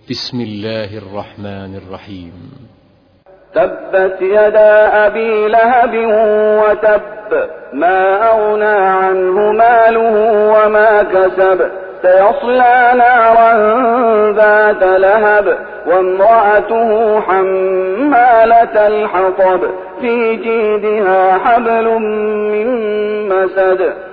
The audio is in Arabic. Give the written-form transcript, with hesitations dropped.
بسم الله الرحمن الرحيم. تبت يدا أبي لهب وتب، ما أغنى عنه ماله وما كسب، سيصلى نارا ذات لهب، وامرأته حمالة الحطب، في جيدها حبل من مسد.